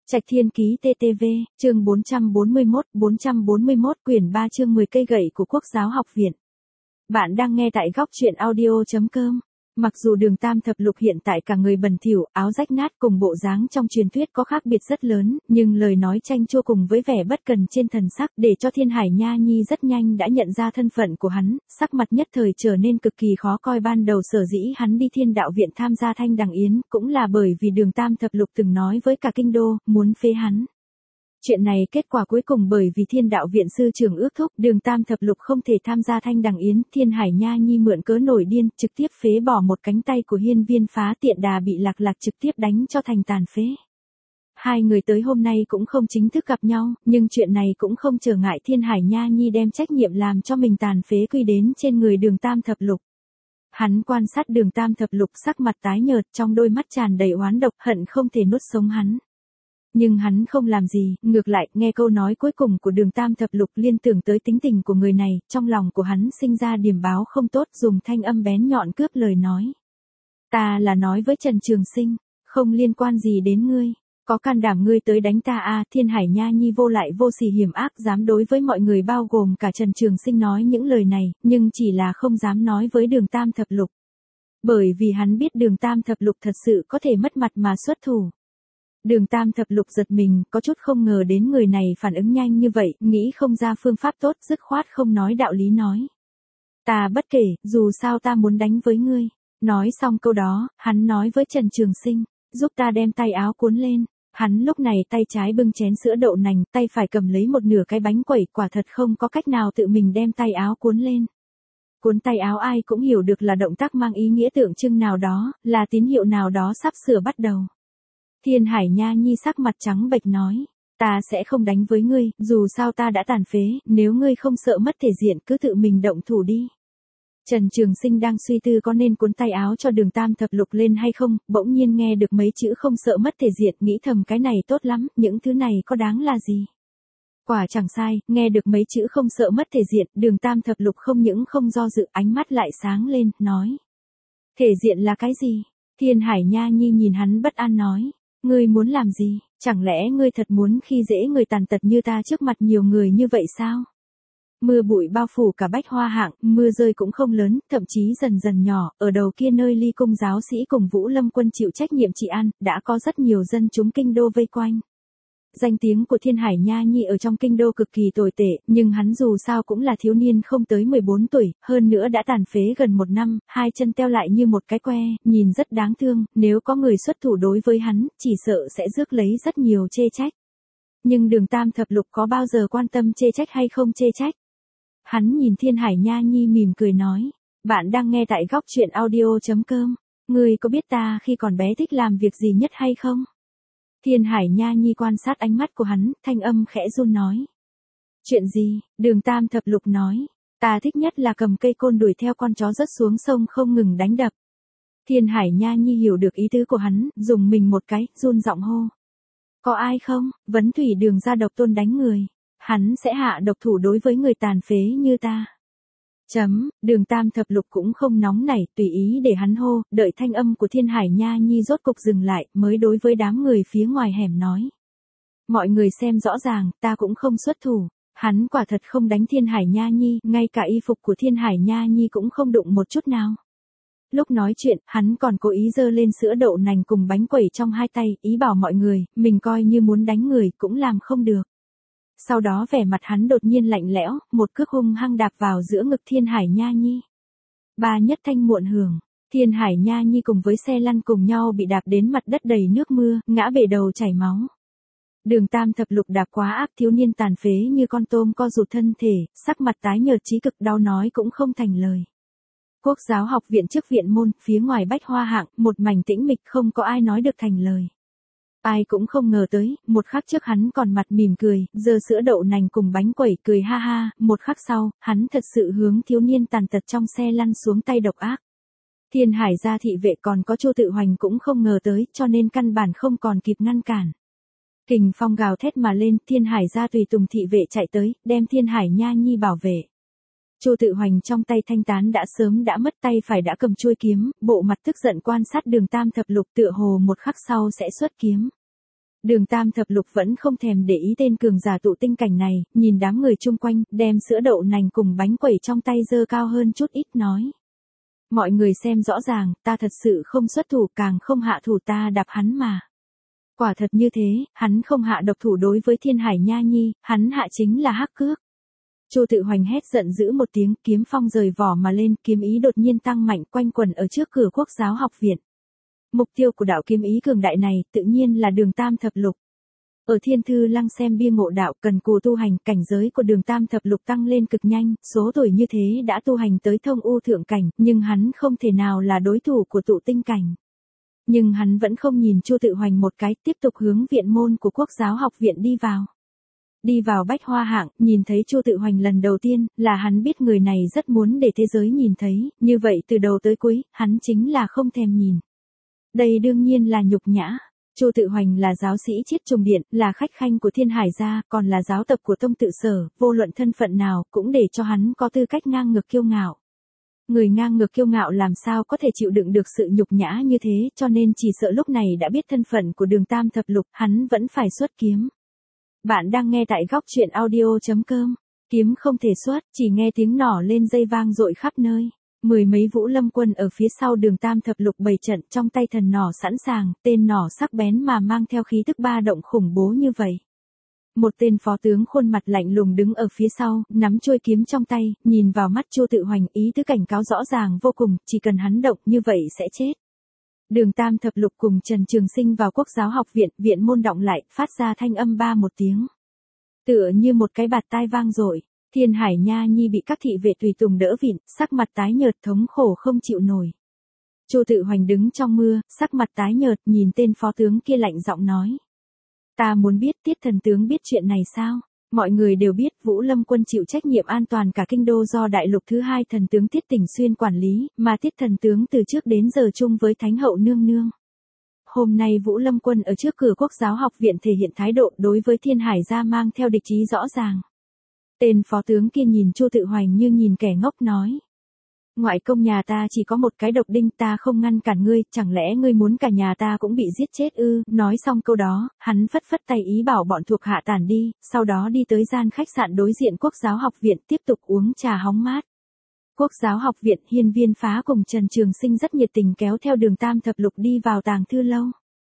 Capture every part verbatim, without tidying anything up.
Trạch Thiên Ký tê tê vê, chương bốn trăm bốn mươi mốt, bốn trăm bốn mươi mốt quyển ba chương mười cây gậy của Quốc giáo học viện. Bạn đang nghe tại góc truyện audio.com. Mặc dù Đường Tam Thập Lục hiện tại cả người bẩn thỉu, áo rách nát cùng bộ dáng trong truyền thuyết có khác biệt rất lớn, nhưng lời nói chanh chua cùng với vẻ bất cần trên thần sắc để cho Thiên Hải Nha Nhi rất nhanh đã nhận ra thân phận của hắn, sắc mặt nhất thời trở nên cực kỳ khó coi. Ban đầu sở dĩ hắn đi Thiên Đạo Viện tham gia Thanh Đằng Yến cũng là bởi vì Đường Tam Thập Lục từng nói với cả kinh đô, muốn phế hắn. Chuyện này kết quả cuối cùng bởi vì Thiên Đạo Viện sư trưởng ước thúc, Đường Tam Thập Lục không thể tham gia Thanh Đằng Yến, Thiên Hải Nha Nhi mượn cớ nổi điên, trực tiếp phế bỏ một cánh tay của Hiên Viên Phá, tiện đà bị Lạc Lạc trực tiếp đánh cho thành tàn phế. Hai người tới hôm nay cũng không chính thức gặp nhau, nhưng chuyện này cũng không trở ngại Thiên Hải Nha Nhi đem trách nhiệm làm cho mình tàn phế quy đến trên người Đường Tam Thập Lục. Hắn quan sát Đường Tam Thập Lục sắc mặt tái nhợt, trong đôi mắt tràn đầy oán độc, hận không thể nuốt sống hắn. Nhưng hắn không làm gì, ngược lại, nghe câu nói cuối cùng của Đường Tam Thập Lục liên tưởng tới tính tình của người này, trong lòng của hắn sinh ra điềm báo không tốt, dùng thanh âm bén nhọn cướp lời nói. Ta là nói với Trần Trường Sinh, không liên quan gì đến ngươi, có can đảm ngươi tới đánh ta à? Thiên Hải Nha Nhi vô lại vô sỉ hiểm ác dám đối với mọi người bao gồm cả Trần Trường Sinh nói những lời này, nhưng chỉ là không dám nói với Đường Tam Thập Lục. Bởi vì hắn biết Đường Tam Thập Lục thật sự có thể mất mặt mà xuất thủ. Đường Tam Thập Lục giật mình, có chút không ngờ đến người này phản ứng nhanh như vậy, nghĩ không ra phương pháp tốt, dứt khoát không nói đạo lý nói. Ta bất kể, dù sao ta muốn đánh với ngươi. Nói xong câu đó, hắn nói với Trần Trường Sinh, giúp ta đem tay áo cuốn lên. Hắn lúc này tay trái bưng chén sữa đậu nành, tay phải cầm lấy một nửa cái bánh quẩy, quả thật không có cách nào tự mình đem tay áo cuốn lên. Cuốn tay áo ai cũng hiểu được là động tác mang ý nghĩa tượng trưng nào đó, là tín hiệu nào đó sắp sửa bắt đầu. Thiên Hải Nha Nhi sắc mặt trắng bệch nói, ta sẽ không đánh với ngươi, dù sao ta đã tàn phế, nếu ngươi không sợ mất thể diện cứ tự mình động thủ đi. Trần Trường Sinh đang suy tư có nên cuốn tay áo cho Đường Tam Thập Lục lên hay không, bỗng nhiên nghe được mấy chữ không sợ mất thể diện, nghĩ thầm cái này tốt lắm, những thứ này có đáng là gì. Quả chẳng sai, nghe được mấy chữ không sợ mất thể diện, Đường Tam Thập Lục không những không do dự, ánh mắt lại sáng lên, nói. Thể diện là cái gì? Thiên Hải Nha Nhi nhìn hắn bất an nói. Ngươi muốn làm gì, chẳng lẽ ngươi thật muốn khi dễ người tàn tật như ta trước mặt nhiều người như vậy sao? Mưa bụi bao phủ cả Bách Hoa Hạng, mưa rơi cũng không lớn, thậm chí dần dần nhỏ, ở đầu kia nơi Ly Cung giáo sĩ cùng Vũ Lâm quân chịu trách nhiệm trị an, đã có rất nhiều dân chúng kinh đô vây quanh. Danh tiếng của Thiên Hải Nha Nhi ở trong kinh đô cực kỳ tồi tệ, nhưng hắn dù sao cũng là thiếu niên không tới mười bốn tuổi, hơn nữa đã tàn phế gần một năm, hai chân teo lại như một cái que, nhìn rất đáng thương, nếu có người xuất thủ đối với hắn, chỉ sợ sẽ rước lấy rất nhiều chê trách. Nhưng Đường Tam Thập Lục có bao giờ quan tâm chê trách hay không chê trách? Hắn nhìn Thiên Hải Nha Nhi mỉm cười nói, bạn đang nghe tại góc truyện audio.com, ngươi có biết ta khi còn bé thích làm việc gì nhất hay không? Thiên Hải Nha Nhi quan sát ánh mắt của hắn, thanh âm khẽ run nói. Chuyện gì? Đường Tam Thập Lục nói. Ta thích nhất là cầm cây côn đuổi theo con chó rớt xuống sông không ngừng đánh đập. Thiên Hải Nha Nhi hiểu được ý tứ của hắn, dùng mình một cái, run giọng hô. Có ai không? Vấn Thủy Đường ra độc tôn đánh người. Hắn sẽ hạ độc thủ đối với người tàn phế như ta. Chấm, Đường Tam Thập Lục cũng không nóng nảy, tùy ý để hắn hô, đợi thanh âm của Thiên Hải Nha Nhi rốt cục dừng lại, mới đối với đám người phía ngoài hẻm nói. Mọi người xem rõ ràng, ta cũng không xuất thủ, hắn quả thật không đánh Thiên Hải Nha Nhi, ngay cả y phục của Thiên Hải Nha Nhi cũng không đụng một chút nào. Lúc nói chuyện, hắn còn cố ý giơ lên sữa đậu nành cùng bánh quẩy trong hai tay, ý bảo mọi người, mình coi như muốn đánh người, cũng làm không được. Sau đó vẻ mặt hắn đột nhiên lạnh lẽo, một cước hung hăng đạp vào giữa ngực Thiên Hải Nha Nhi. Ba nhất thanh muộn hưởng, Thiên Hải Nha Nhi cùng với xe lăn cùng nhau bị đạp đến mặt đất đầy nước mưa, ngã bể đầu chảy máu. Đường Tam Thập Lục đạp quá ác, thiếu niên tàn phế như con tôm co rụt thân thể, sắc mặt tái nhợt chí cực, đau nói cũng không thành lời. Quốc giáo học viện trước viện môn, phía ngoài Bách Hoa Hạng, một mảnh tĩnh mịch, không có ai nói được thành lời. Ai cũng không ngờ tới, một khắc trước hắn còn mặt mỉm cười, giơ sữa đậu nành cùng bánh quẩy cười ha ha, một khắc sau, hắn thật sự hướng thiếu niên tàn tật trong xe lăn xuống tay độc ác. Thiên Hải gia thị vệ còn có Chu Tự Hoành cũng không ngờ tới, cho nên căn bản không còn kịp ngăn cản. Kình phong gào thét mà lên, Thiên Hải gia tùy tùng thị vệ chạy tới, đem Thiên Hải Nha Nhi bảo vệ. Chu Tự Hoành trong tay thanh tán đã sớm đã mất, tay phải đã cầm chuôi kiếm, bộ mặt tức giận quan sát Đường Tam Thập Lục, tựa hồ một khắc sau sẽ xuất kiếm. Đường Tam Thập Lục vẫn không thèm để ý tên cường giả tụ tinh cảnh này, nhìn đám người chung quanh, đem sữa đậu nành cùng bánh quẩy trong tay giơ cao hơn chút ít nói. Mọi người xem rõ ràng, ta thật sự không xuất thủ, càng không hạ thủ, ta đạp hắn mà. Quả thật như thế, hắn không hạ độc thủ đối với Thiên Hải Nha Nhi, hắn hạ chính là hắc cước. Chu Tự Hoành hét giận dữ một tiếng, kiếm phong rời vỏ mà lên, kiếm ý đột nhiên tăng mạnh quanh quẩn ở trước cửa Quốc giáo học viện. Mục tiêu của đạo kiếm ý cường đại này, tự nhiên là Đường Tam Thập Lục. Ở Thiên Thư Lăng xem bia ngộ đạo, cần cù tu hành, cảnh giới của Đường Tam Thập Lục tăng lên cực nhanh, số tuổi như thế đã tu hành tới thông u thượng cảnh, nhưng hắn không thể nào là đối thủ của tụ tinh cảnh. Nhưng hắn vẫn không nhìn Chu Tự Hoành một cái, tiếp tục hướng viện môn của Quốc giáo học viện đi vào. Đi vào bách hoa hạng, nhìn thấy Chu Tự Hoành lần đầu tiên, là hắn biết người này rất muốn để thế giới nhìn thấy, như vậy từ đầu tới cuối, hắn chính là không thèm nhìn. Đây đương nhiên là nhục nhã. Chu Tự Hoành là giáo sĩ Chiết Trùng Điện, là khách khanh của Thiên Hải gia, còn là giáo tập của Tông Tự Sở, vô luận thân phận nào, cũng để cho hắn có tư cách ngang ngược kiêu ngạo. Người ngang ngược kiêu ngạo làm sao có thể chịu đựng được sự nhục nhã như thế, cho nên chỉ sợ lúc này đã biết thân phận của Đường Tam Thập Lục, hắn vẫn phải xuất kiếm. Bạn đang nghe tại góc truyện audio chấm com. Kiếm không thể xuất, chỉ nghe tiếng nỏ lên dây vang dội khắp nơi. Mười mấy vũ lâm quân ở phía sau Đường Tam Thập Lục bày trận, trong tay thần nỏ sẵn sàng, tên nỏ sắc bén mà mang theo khí tức ba động khủng bố như vậy. Một tên phó tướng khuôn mặt lạnh lùng đứng ở phía sau, nắm chuôi kiếm trong tay, nhìn vào mắt Chu Tự Hoành, ý tứ cảnh cáo rõ ràng vô cùng, chỉ cần hắn động như vậy sẽ chết. Đường Tam Thập Lục cùng Trần Trường Sinh vào Quốc giáo học viện, viện môn động lại, phát ra thanh âm ba một tiếng. Tựa như một cái bạt tai vang dội, Thiên Hải Nha Nhi bị các thị vệ tùy tùng đỡ vịn, sắc mặt tái nhợt thống khổ không chịu nổi. Chu Tự Hoành đứng trong mưa, sắc mặt tái nhợt, nhìn tên phó tướng kia lạnh giọng nói. Ta muốn biết Tiết thần tướng biết chuyện này sao? Mọi người đều biết Vũ Lâm quân chịu trách nhiệm an toàn cả kinh đô do đại lục thứ hai thần tướng Tiết Tỉnh Xuyên quản lý, mà Tiết thần tướng từ trước đến giờ chung với Thánh hậu nương nương. Hôm nay Vũ Lâm quân ở trước cửa Quốc giáo học viện thể hiện thái độ đối với Thiên Hải gia mang theo địch ý rõ ràng. Tên phó tướng kia nhìn Chu Tự Hoành như nhìn kẻ ngốc nói. Ngoại công nhà ta chỉ có một cái độc đinh, ta không ngăn cản ngươi, chẳng lẽ ngươi muốn cả nhà ta cũng bị giết chết ư? Nói xong câu đó, hắn phất phất tay ý bảo bọn thuộc hạ tản đi, sau đó đi tới gian khách sạn đối diện Quốc giáo học viện tiếp tục uống trà hóng mát. Quốc giáo học viện, Hiên Viên Phá cùng Trần Trường Sinh rất nhiệt tình kéo theo Đường Tam Thập Lục đi vào tàng thư lâu.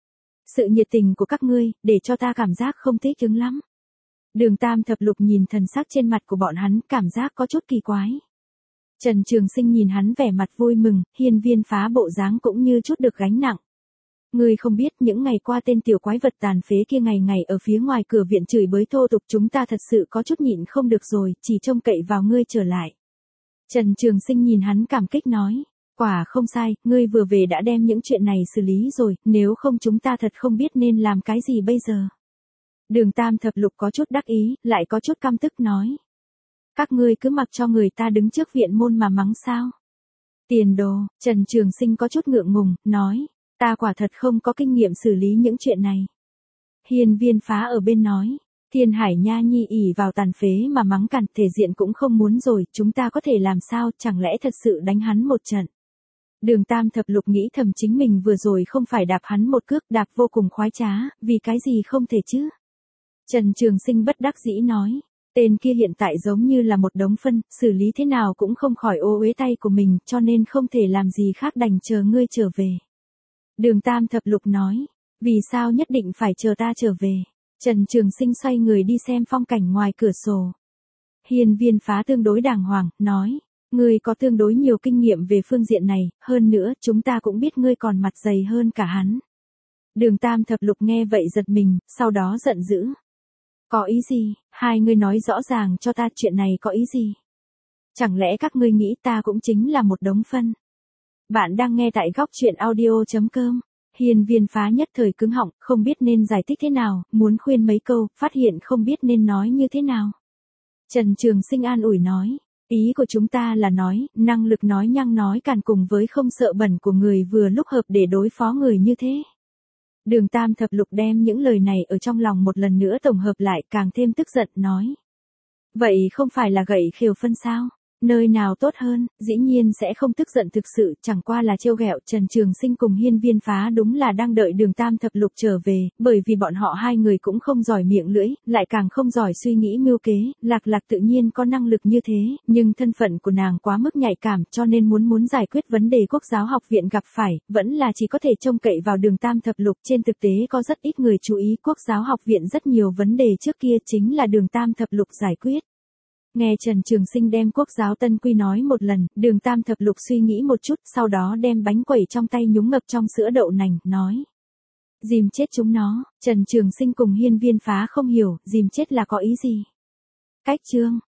Sự nhiệt tình của các ngươi, để cho ta cảm giác không thích ứng lắm. Đường Tam Thập Lục nhìn thần sắc trên mặt của bọn hắn, cảm giác có chút kỳ quái. Trần Trường Sinh nhìn hắn vẻ mặt vui mừng, Hiên Viên Phá bộ dáng cũng như chút được gánh nặng. Ngươi không biết những ngày qua tên tiểu quái vật tàn phế kia ngày ngày ở phía ngoài cửa viện chửi bới thô tục, chúng ta thật sự có chút nhịn không được rồi, chỉ trông cậy vào ngươi trở lại. Trần Trường Sinh nhìn hắn cảm kích nói, quả không sai, ngươi vừa về đã đem những chuyện này xử lý rồi, nếu không chúng ta thật không biết nên làm cái gì bây giờ. Đường Tam Thập Lục có chút đắc ý, lại có chút căm tức nói. Các ngươi cứ mặc cho người ta đứng trước viện môn mà mắng sao? Tiền đồ, Trần Trường Sinh có chút ngượng ngùng, nói, ta quả thật không có kinh nghiệm xử lý những chuyện này. Hiên Viên Phá ở bên nói, Thiên Hải Nha Nhi ỉ vào tàn phế mà mắng cằn, thể diện cũng không muốn rồi, chúng ta có thể làm sao, chẳng lẽ thật sự đánh hắn một trận. Đường Tam Thập Lục nghĩ thầm chính mình vừa rồi không phải đạp hắn một cước, đạp vô cùng khoái trá, vì cái gì không thể chứ? Trần Trường Sinh bất đắc dĩ nói, tên kia hiện tại giống như là một đống phân, xử lý thế nào cũng không khỏi ô uế tay của mình, cho nên không thể làm gì khác đành chờ ngươi trở về. Đường Tam Thập Lục nói, vì sao nhất định phải chờ ta trở về? Trần Trường Sinh xoay người đi xem phong cảnh ngoài cửa sổ. Hiên Viên Phá tương đối đàng hoàng, nói, ngươi có tương đối nhiều kinh nghiệm về phương diện này, hơn nữa chúng ta cũng biết ngươi còn mặt dày hơn cả hắn. Đường Tam Thập Lục nghe vậy giật mình, sau đó giận dữ. Có ý gì, hai ngươi nói rõ ràng cho ta chuyện này có ý gì? Chẳng lẽ các ngươi nghĩ ta cũng chính là một đống phân? Bạn đang nghe tại góc truyện audio chấm com. Hiên Viên Phá nhất thời cứng họng, không biết nên giải thích thế nào, muốn khuyên mấy câu, phát hiện không biết nên nói như thế nào. Trần Trường Sinh an ủi nói, ý của chúng ta là nói, năng lực nói nhăng nói càn cùng với không sợ bẩn của người vừa lúc hợp để đối phó người như thế. Đường Tam Thập Lục đem những lời này ở trong lòng một lần nữa tổng hợp lại, càng thêm tức giận nói. Vậy không phải là gậy khều phân sao? Nơi nào tốt hơn, dĩ nhiên sẽ không tức giận thực sự, chẳng qua là trêu ghẹo. Trần Trường Sinh cùng Hiên Viên Phá đúng là đang đợi Đường Tam Thập Lục trở về, bởi vì bọn họ hai người cũng không giỏi miệng lưỡi, lại càng không giỏi suy nghĩ mưu kế, Lạc Lạc tự nhiên có năng lực như thế, nhưng thân phận của nàng quá mức nhạy cảm, cho nên muốn muốn giải quyết vấn đề Quốc giáo học viện gặp phải, vẫn là chỉ có thể trông cậy vào Đường Tam Thập Lục. Trên thực tế có rất ít người chú ý Quốc giáo học viện rất nhiều vấn đề trước kia chính là Đường Tam Thập Lục giải quyết. Nghe Trần Trường Sinh đem Quốc giáo tân quy nói một lần, Đường Tam Thập Lục suy nghĩ một chút, sau đó đem bánh quẩy trong tay nhúng ngập trong sữa đậu nành, nói. Dìm chết chúng nó. Trần Trường Sinh cùng Hiên Viên Phá không hiểu, dìm chết là có ý gì? Cách chương.